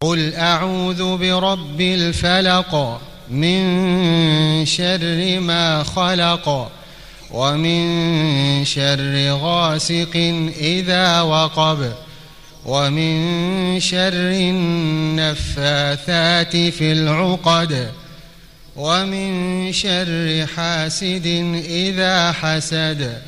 قل أعوذ برب الفلق من شر ما خلق ومن شر غاسق إذا وقب ومن شر النفاثات في العقد ومن شر حاسد إذا حسد.